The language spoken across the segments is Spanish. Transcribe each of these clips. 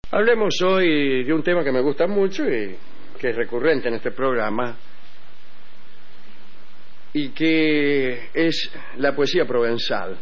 Hablemos hoy de un tema que me gusta mucho y que es recurrente en este programa y que es la poesía provenzal.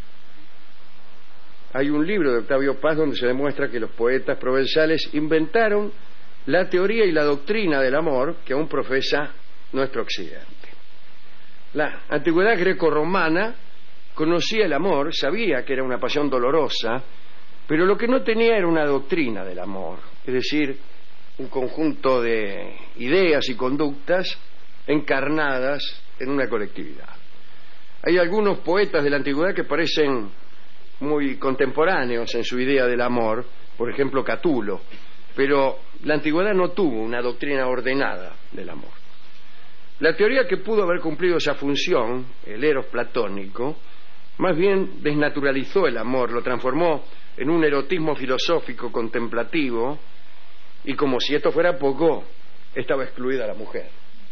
Hay un libro de Octavio Paz donde se demuestra que los poetas provenzales inventaron la teoría y la doctrina del amor que aún profesa nuestro occidente. La antigüedad grecorromana conocía el amor, sabía que era una pasión dolorosa, pero lo que no tenía era una doctrina del amor, es decir, un conjunto de ideas y conductas encarnadas en una colectividad. Hay algunos poetas de la antigüedad que parecen muy contemporáneos en su idea del amor, por ejemplo Catulo, pero la antigüedad no tuvo una doctrina ordenada del amor. La teoría que pudo haber cumplido esa función, el eros platónico, más bien desnaturalizó el amor, lo transformó en un erotismo filosófico contemplativo y, como si esto fuera poco, estaba excluida la mujer.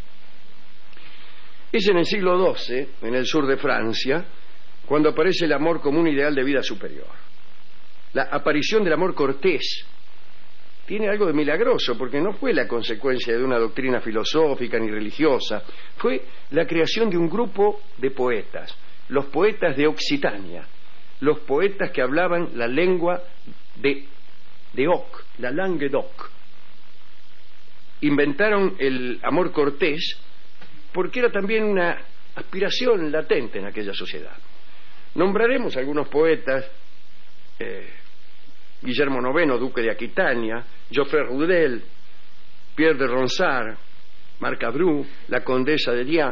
Es en el siglo XII, en el sur de Francia, cuando aparece el amor como un ideal de vida superior. La aparición del amor cortés tiene algo de milagroso, porque no fue la consecuencia de una doctrina filosófica ni religiosa, fue la creación de un grupo de poetas, los poetas de Occitania, los poetas que hablaban la lengua de Oc, la langue d'Oc. Inventaron el amor cortés porque era también una aspiración latente en aquella sociedad. Nombraremos algunos poetas: Guillermo IX, duque de Aquitania, Geoffrey Rudel, Pierre de Ronsard, Marc Abreu, la condesa de Dian,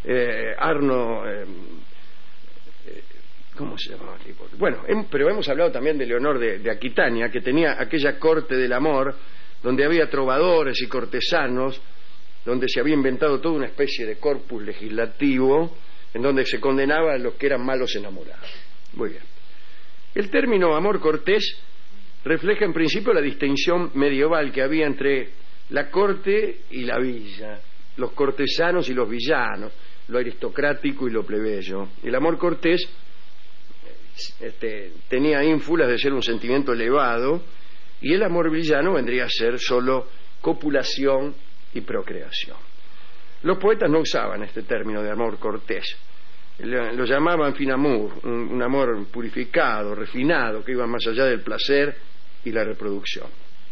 ¿cómo se llamaba? Bueno, pero hemos hablado también de Leonor de Aquitania, que tenía aquella corte del amor donde había trovadores y cortesanos, donde se había inventado toda una especie de corpus legislativo en donde se condenaba a los que eran malos enamorados. Muy bien. El término amor cortés refleja en principio la distinción medieval que había entre la corte y la villa, los cortesanos y los villanos, lo aristocrático y lo plebeyo. El amor cortés tenía ínfulas de ser un sentimiento elevado, y el amor villano vendría a ser solo copulación y procreación. Los poetas no usaban este término de amor cortés, lo llamaban fin amour, un amor purificado, refinado, que iba más allá del placer y la reproducción.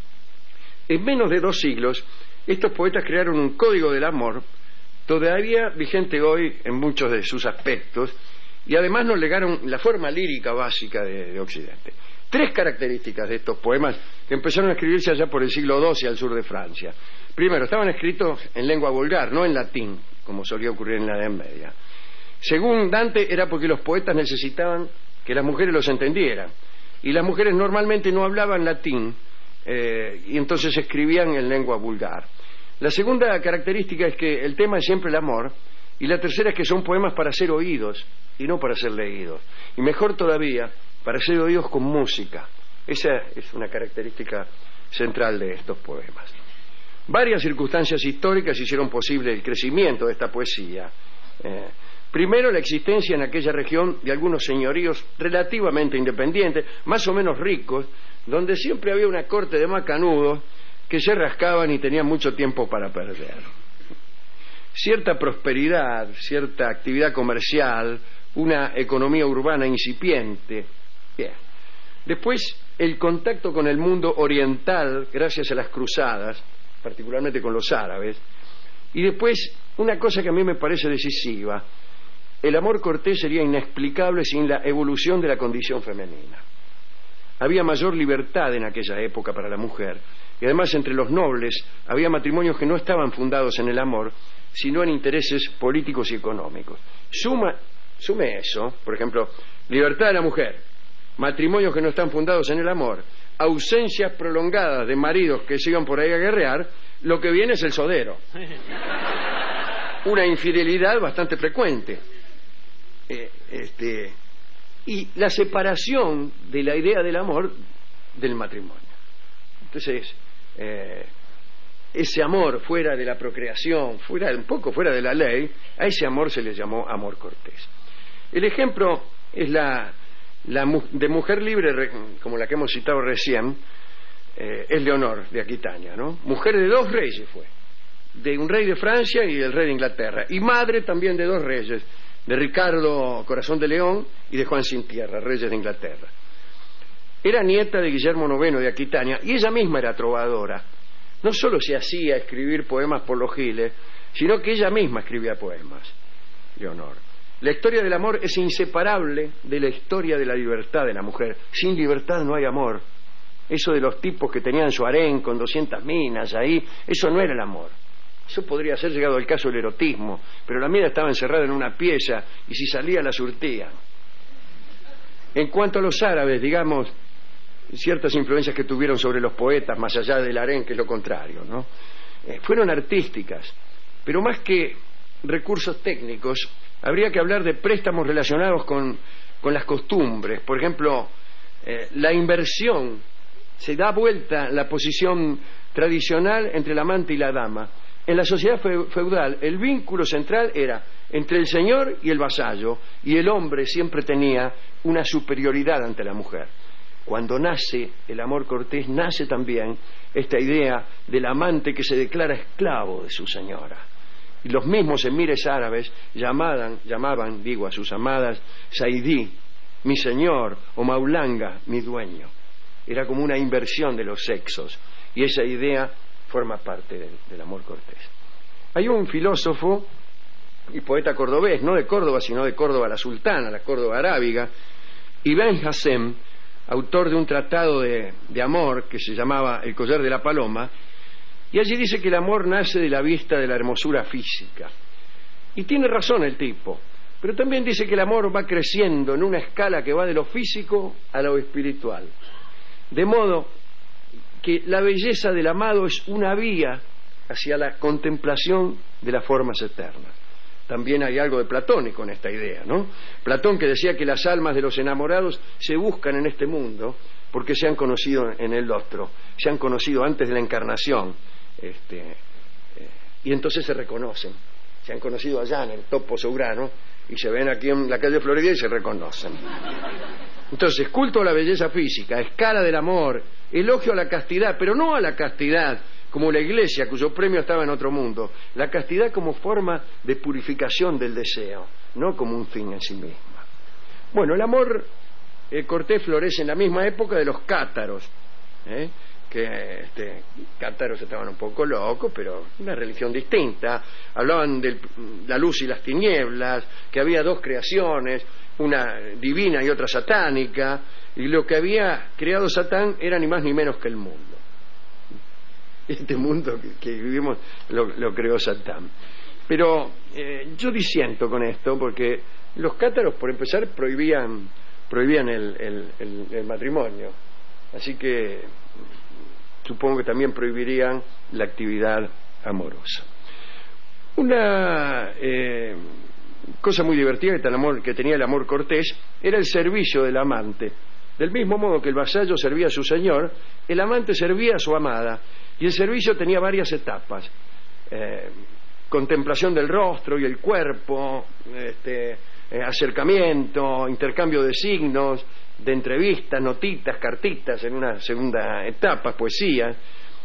En menos de 2 siglos, estos poetas crearon un código del amor todavía vigente hoy en muchos de sus aspectos, y además nos legaron la forma lírica básica de Occidente. 3 características de estos poemas que empezaron a escribirse allá por el siglo XII al sur de Francia. Primero, estaban escritos en lengua vulgar, no en latín, como solía ocurrir en la Edad Media. Según Dante, era porque los poetas necesitaban que las mujeres los entendieran, y las mujeres normalmente no hablaban latín, y entonces escribían en lengua vulgar. La segunda característica es que el tema es siempre el amor, y la tercera es que son poemas para ser oídos y no para ser leídos, y mejor todavía, para ser oídos con música. Esa es una característica central de estos poemas. Varias circunstancias históricas hicieron posible el crecimiento de esta poesía. Primero, la existencia en aquella región de algunos señoríos relativamente independientes, más o menos ricos, donde siempre había una corte de macanudos que se rascaban y tenían mucho tiempo para perder. Cierta prosperidad, cierta actividad comercial, una economía urbana incipiente. Bien. Después, el contacto con el mundo oriental gracias a las cruzadas, particularmente con los árabes. Y después, una cosa que a mí me parece decisiva: el amor cortés sería inexplicable sin la evolución de la condición femenina. Había mayor libertad en aquella época para la mujer, y además entre los nobles había matrimonios que no estaban fundados en el amor, sino en intereses políticos y económicos. Sume eso, por ejemplo, libertad de la mujer, matrimonios que no están fundados en el amor, ausencias prolongadas de maridos que sigan por ahí a guerrear, lo que viene es el sodero. Una infidelidad bastante frecuente. Y la separación de la idea del amor del matrimonio. Entonces, ese amor fuera de la procreación, un poco fuera de la ley, a ese amor se le llamó amor cortés. El ejemplo es la de mujer libre, como la que hemos citado recién, es Leonor de Aquitania, ¿no? Mujer de 2 reyes fue, de un rey de Francia y del rey de Inglaterra, y madre también de 2 reyes, de Ricardo Corazón de León y de Juan Sin Tierra, reyes de Inglaterra. Era nieta de Guillermo IX de Aquitania y ella misma era trovadora. No solo se hacía escribir poemas por los giles, sino que ella misma escribía poemas, Leonor. La historia del amor es inseparable de la historia de la libertad de la mujer. Sin libertad no hay amor. Eso de los tipos que tenían su harén con 200 minas ahí, eso no era el amor. Eso podría ser llegado al caso del erotismo, pero la mina estaba encerrada en una pieza y si salía la surtían. En cuanto a los árabes, digamos, ciertas influencias que tuvieron sobre los poetas, más allá del harén, que es lo contrario, ¿no? Fueron artísticas, pero más que recursos técnicos, habría que hablar de préstamos relacionados con las costumbres. Por ejemplo, la inversión, se da vuelta la posición tradicional entre el amante y la dama. En la sociedad feudal, el vínculo central era entre el señor y el vasallo, y el hombre siempre tenía una superioridad ante la mujer. Cuando nace el amor cortés, nace también esta idea del amante que se declara esclavo de su señora. Y los mismos emires árabes llamaban, a sus amadas Saidí, mi señor, o Maulanga, mi dueño. Era como una inversión de los sexos, y esa idea forma parte del amor cortés. Hay un filósofo y poeta cordobés, no de Córdoba, sino de Córdoba la Sultana, la Córdoba arábiga, Ibn Hassem, autor de un tratado de amor que se llamaba El collar de la paloma, y allí dice que el amor nace de la vista de la hermosura física. Y tiene razón el tipo, pero también dice que el amor va creciendo en una escala que va de lo físico a lo espiritual. De modo que la belleza del amado es una vía hacia la contemplación de las formas eternas. También hay algo de platónico en esta idea, ¿no? Platón, que decía que las almas de los enamorados se buscan en este mundo porque se han conocido en el otro, se han conocido antes de la encarnación, y entonces se reconocen. Se han conocido allá en el Topo Sourano y se ven aquí en la calle Florida y se reconocen. Entonces, culto a la belleza física, escala del amor, elogio a la castidad, pero no a la castidad como la iglesia, cuyo premio estaba en otro mundo. La castidad como forma de purificación del deseo, no como un fin en sí misma. Bueno, el amor cortés florece en la misma época de los cátaros, que cátaros estaban un poco locos, pero una religión distinta. Hablaban de la luz y las tinieblas, que había 2 creaciones, una divina y otra satánica, y lo que había creado Satán era ni más ni menos que el mundo. Este mundo que vivimos lo creó Satán. Pero yo disiento con esto, porque los cátaros, por empezar, prohibían el matrimonio, así que supongo que también prohibirían la actividad amorosa. Una cosa muy divertida que tenía el amor cortés era el servicio del amante. Del mismo modo que el vasallo servía a su señor, el amante servía a su amada, y el servicio tenía varias etapas: contemplación del rostro y el cuerpo, acercamiento, intercambio de signos, de entrevistas, notitas, cartitas en una segunda etapa, poesía.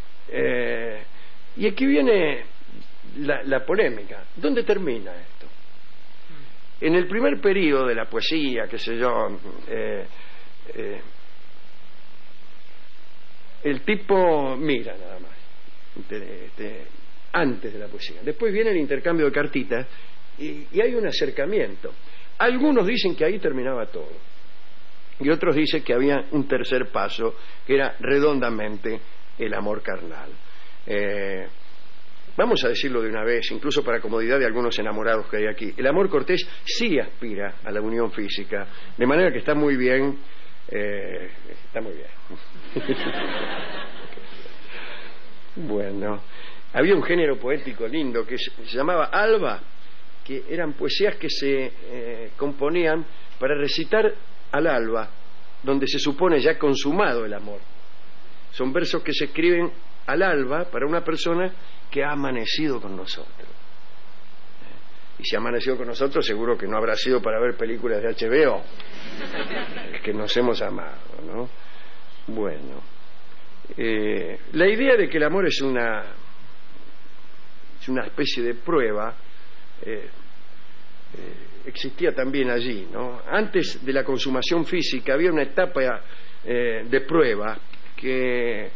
Y aquí viene la polémica. ¿Dónde termina esto? En el primer periodo de la poesía, qué sé yo, el tipo mira nada más, antes de la poesía. Después viene el intercambio de cartitas y hay un acercamiento. Algunos dicen que ahí terminaba todo, y otros dicen que había un tercer paso, que era redondamente el amor carnal. Vamos a decirlo de una vez, incluso para comodidad de algunos enamorados que hay aquí: el amor cortés sí aspira a la unión física, de manera que está muy bien. Está muy bien. Bueno, había un género poético lindo que se llamaba alba, que eran poesías que se componían para recitar al alba, donde se supone ya consumado el amor. Son versos que se escriben al alba para una persona que ha amanecido con nosotros. Y si ha amanecido con nosotros, seguro que no habrá sido para ver películas de HBO, es que nos hemos amado, ¿no? Bueno, La idea de que el amor es una especie de prueba existía también allí, ¿no? Antes de la consumación física había una etapa de prueba que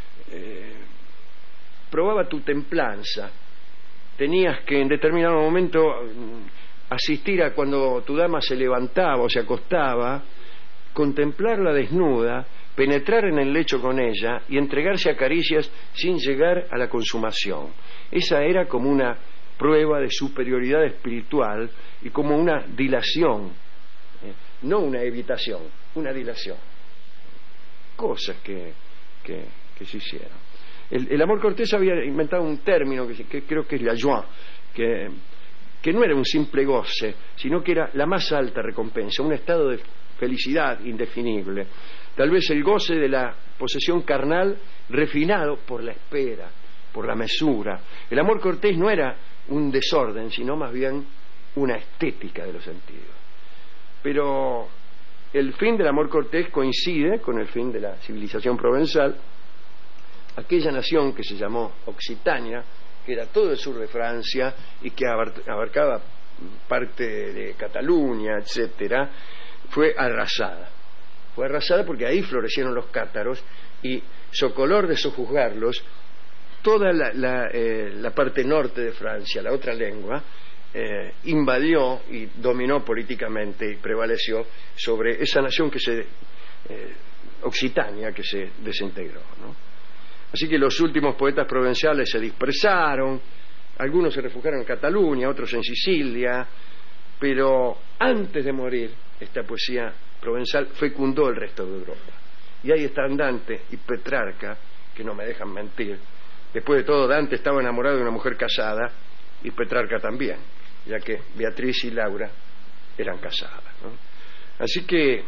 probaba tu templanza. Tenías que en determinado momento asistir a cuando tu dama se levantaba o se acostaba, contemplarla desnuda, penetrar en el lecho con ella y entregarse a caricias sin llegar a la consumación. Esa era como una prueba de superioridad espiritual y como una dilación, no una evitación, una dilación. Cosas que se hicieron. El amor cortés había inventado un término que creo que es la joie, que no era un simple goce, sino que era la más alta recompensa, un estado de felicidad indefinible. Tal vez el goce de la posesión carnal refinado por la espera, por la mesura. El amor cortés no era un desorden, sino más bien una estética de los sentidos. Pero el fin del amor cortés coincide con el fin de la civilización provenzal. Aquella nación que se llamó Occitania, que era todo el sur de Francia y que abarcaba parte de Cataluña, etcétera, fue arrasada. Fue arrasada porque ahí florecieron los cátaros y socolor de sojuzgarlos, toda la parte norte de Francia, la otra lengua, invadió y dominó políticamente y prevaleció sobre esa nación Occitania, que se desintegró, ¿no? Así que los últimos poetas provinciales se dispersaron, algunos se refugiaron en Cataluña, otros en Sicilia, pero antes de morir esta poesía provenzal fecundó el resto de Europa. Y ahí están Dante y Petrarca, que no me dejan mentir. Después de todo, Dante estaba enamorado de una mujer casada y Petrarca también, ya que Beatriz y Laura eran casadas, ¿no? Así que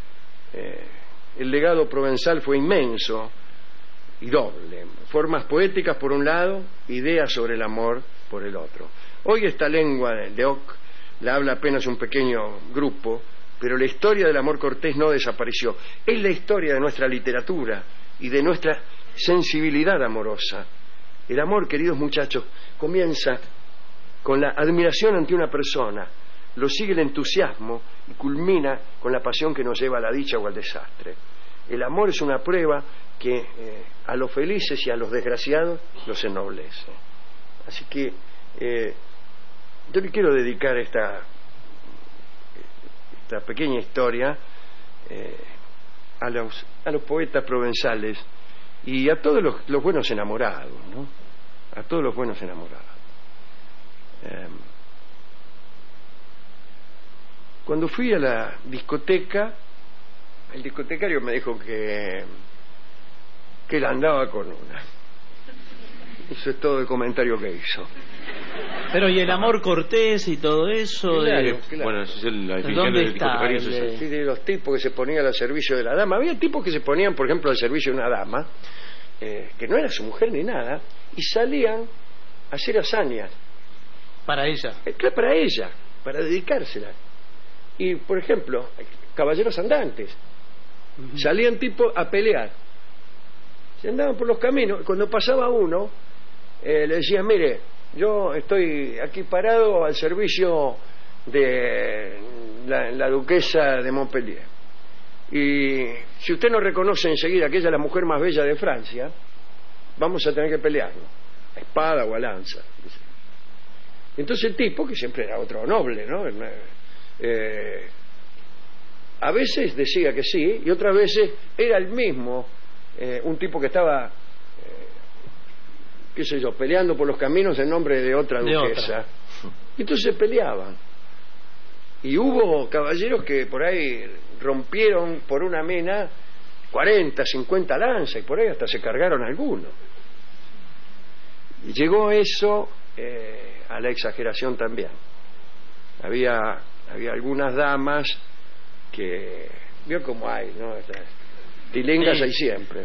el legado provenzal fue inmenso y doble. Formas poéticas por un lado, ideas sobre el amor por el otro. Hoy esta lengua de Oc la habla apenas un pequeño grupo, pero la historia del amor cortés no desapareció. Es la historia de nuestra literatura y de nuestra sensibilidad amorosa. El amor, queridos muchachos, comienza con la admiración ante una persona, lo sigue el entusiasmo y culmina con la pasión que nos lleva a la dicha o al desastre. El amor es una prueba que a los felices y a los desgraciados los ennoblece. Así que yo le quiero dedicar esta pequeña historia a los poetas provenzales y a todos los buenos enamorados, ¿no? A todos los buenos enamorados. Cuando fui a la discoteca, el discotecario me dijo que él andaba con una. Eso es todo el comentario que hizo. Pero y el amor cortés y todo eso, claro. Bueno, esa es la definición ¿dónde del está? discotecario. Sí, de los tipos que se ponían al servicio de la dama. Había tipos que se ponían, por ejemplo, al servicio de una dama, que no era su mujer ni nada, y salían a hacer hazañas. Para ella. Claro, para ella, para dedicársela. Y, por ejemplo, caballeros andantes. Salían tipos a pelear. Se andaban por los caminos. Cuando pasaba uno, le decían, mire, yo estoy aquí parado al servicio de la duquesa de Montpellier. Y si usted no reconoce enseguida que ella es la mujer más bella de Francia, vamos a tener que pelearlo, a espada o a lanza. Entonces el tipo, que siempre era otro noble, ¿no? A veces decía que sí y otras veces era el mismo, un tipo que estaba qué sé yo, peleando por los caminos en nombre de otra duquesa. Y entonces peleaban. Y hubo caballeros que por ahí rompieron por una mina 40, 50 lanzas y por ahí hasta se cargaron algunos. Y llegó eso a la exageración también. Había algunas damas que vio como hay, ¿no? Tilingas hay siempre.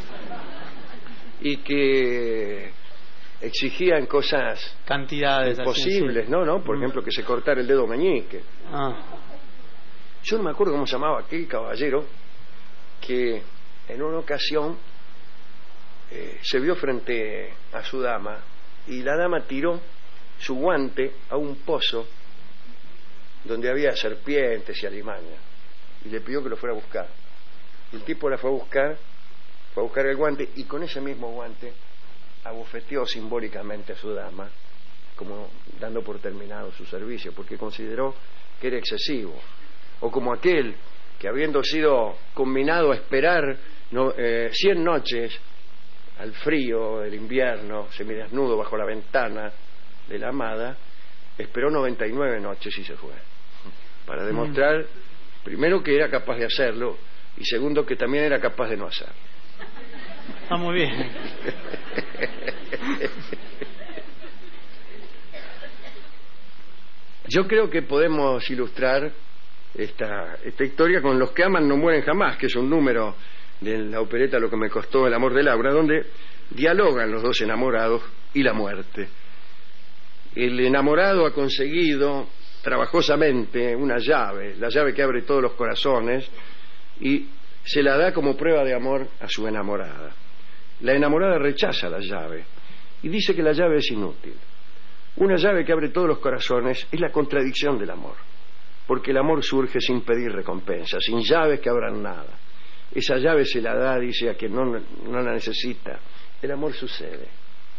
Y que exigían cosas cantidades imposibles, así, sí. ¿no? Por ejemplo, que se cortara el dedo meñique. Yo no me acuerdo cómo se llamaba aquel caballero que en una ocasión se vio frente a su dama y la dama tiró su guante a un pozo donde había serpientes y alimañas y le pidió que lo fuera a buscar. El tipo la fue a buscar el guante y con ese mismo guante abofeteó simbólicamente a su dama, como dando por terminado su servicio, porque consideró que era excesivo. O como aquel que, habiendo sido conminado a esperar 100 noches al frío del invierno, semidesnudo bajo la ventana de la amada, esperó 99 noches y se fue, para demostrar primero que era capaz de hacerlo y segundo que también era capaz de no hacerlo. Está muy bien. Yo creo que podemos ilustrar esta historia con Los que aman no mueren jamás, que es un número de la opereta Lo que me costó el amor de Laura, donde dialogan los dos enamorados y la muerte. El enamorado ha conseguido trabajosamente una llave, la llave que abre todos los corazones, y se la da como prueba de amor a su enamorada. La enamorada rechaza la llave y dice que la llave es inútil. Una llave que abre todos los corazones es la contradicción del amor, porque el amor surge sin pedir recompensa, sin llaves que abran nada. Esa llave se la da, dice, a quien no la necesita. El amor sucede.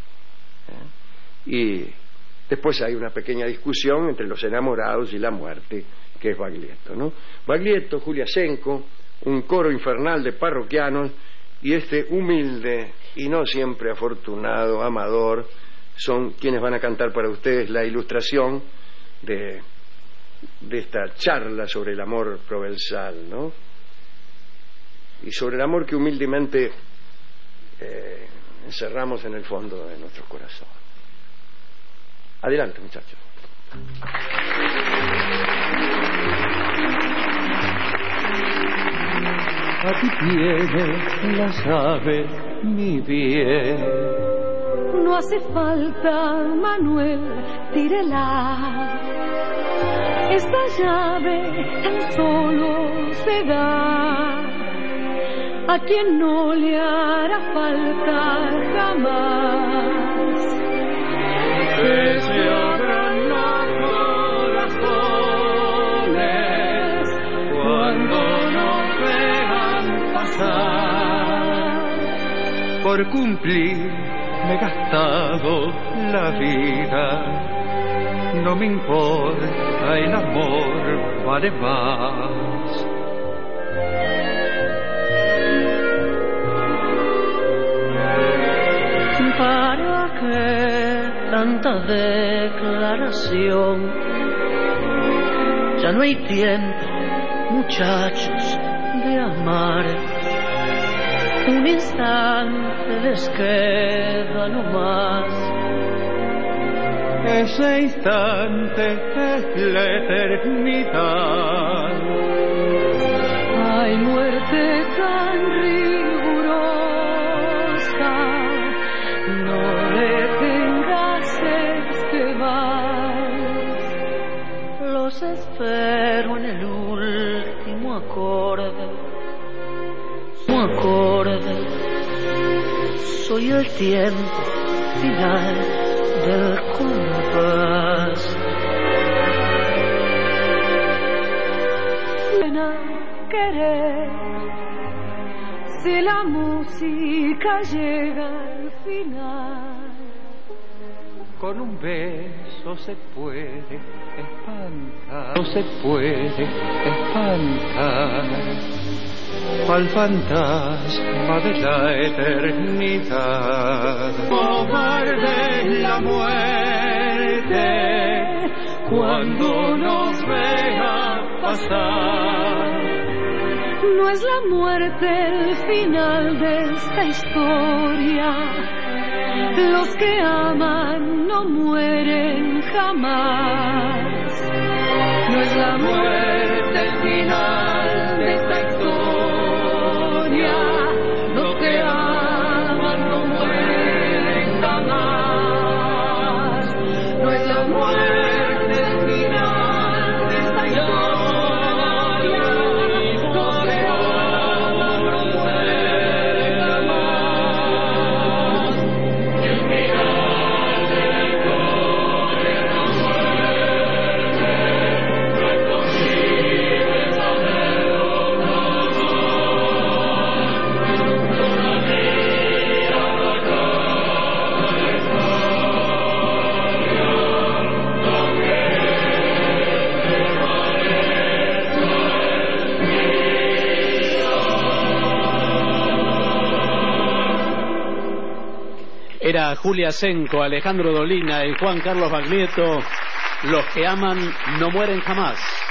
Y después hay una pequeña discusión entre los enamorados y la muerte, que es Baglietto, ¿no? Baglietto, Juliasenko, un coro infernal de parroquianos y este humilde y no siempre afortunado amador son quienes van a cantar para ustedes la ilustración de esta charla sobre el amor provenzal, ¿no? Y sobre el amor que humildemente encerramos en el fondo de nuestro corazón. Adelante, muchachos. Aquí tienes la llave, mi bien. No hace falta, Manuel, tírela. Esta llave tan solo se da a quien no le hará falta jamás. Que se abran los corazones cuando nos vean pasar. Por cumplir me he gastado la vida. No me importa, el amor vale más. ¿Para qué tanta declaración? Ya no hay tiempo, muchachos, de amar. Un instante les queda no más. Ese instante es la eternidad. Hay muerte tan rigurosa, no detengas este vals. Los espero en el último acorde. Un acorde. Soy el tiempo final del compás. Pena querer, si la música llega al final. Con un beso se puede espantar, no se puede espantar al fantasma de la eternidad. Cobarde es la muerte cuando nos vea pasar. No es la muerte el final de esta historia. Los que aman no mueren jamás. No es la muerte el final de esta historia. Los que aman no mueren jamás. No es la muerte el final de esta historia. Los que aman no mueren jamás. Era Julia Senco, Alejandro Dolina y Juan Carlos Baglietto. Los que aman no mueren jamás.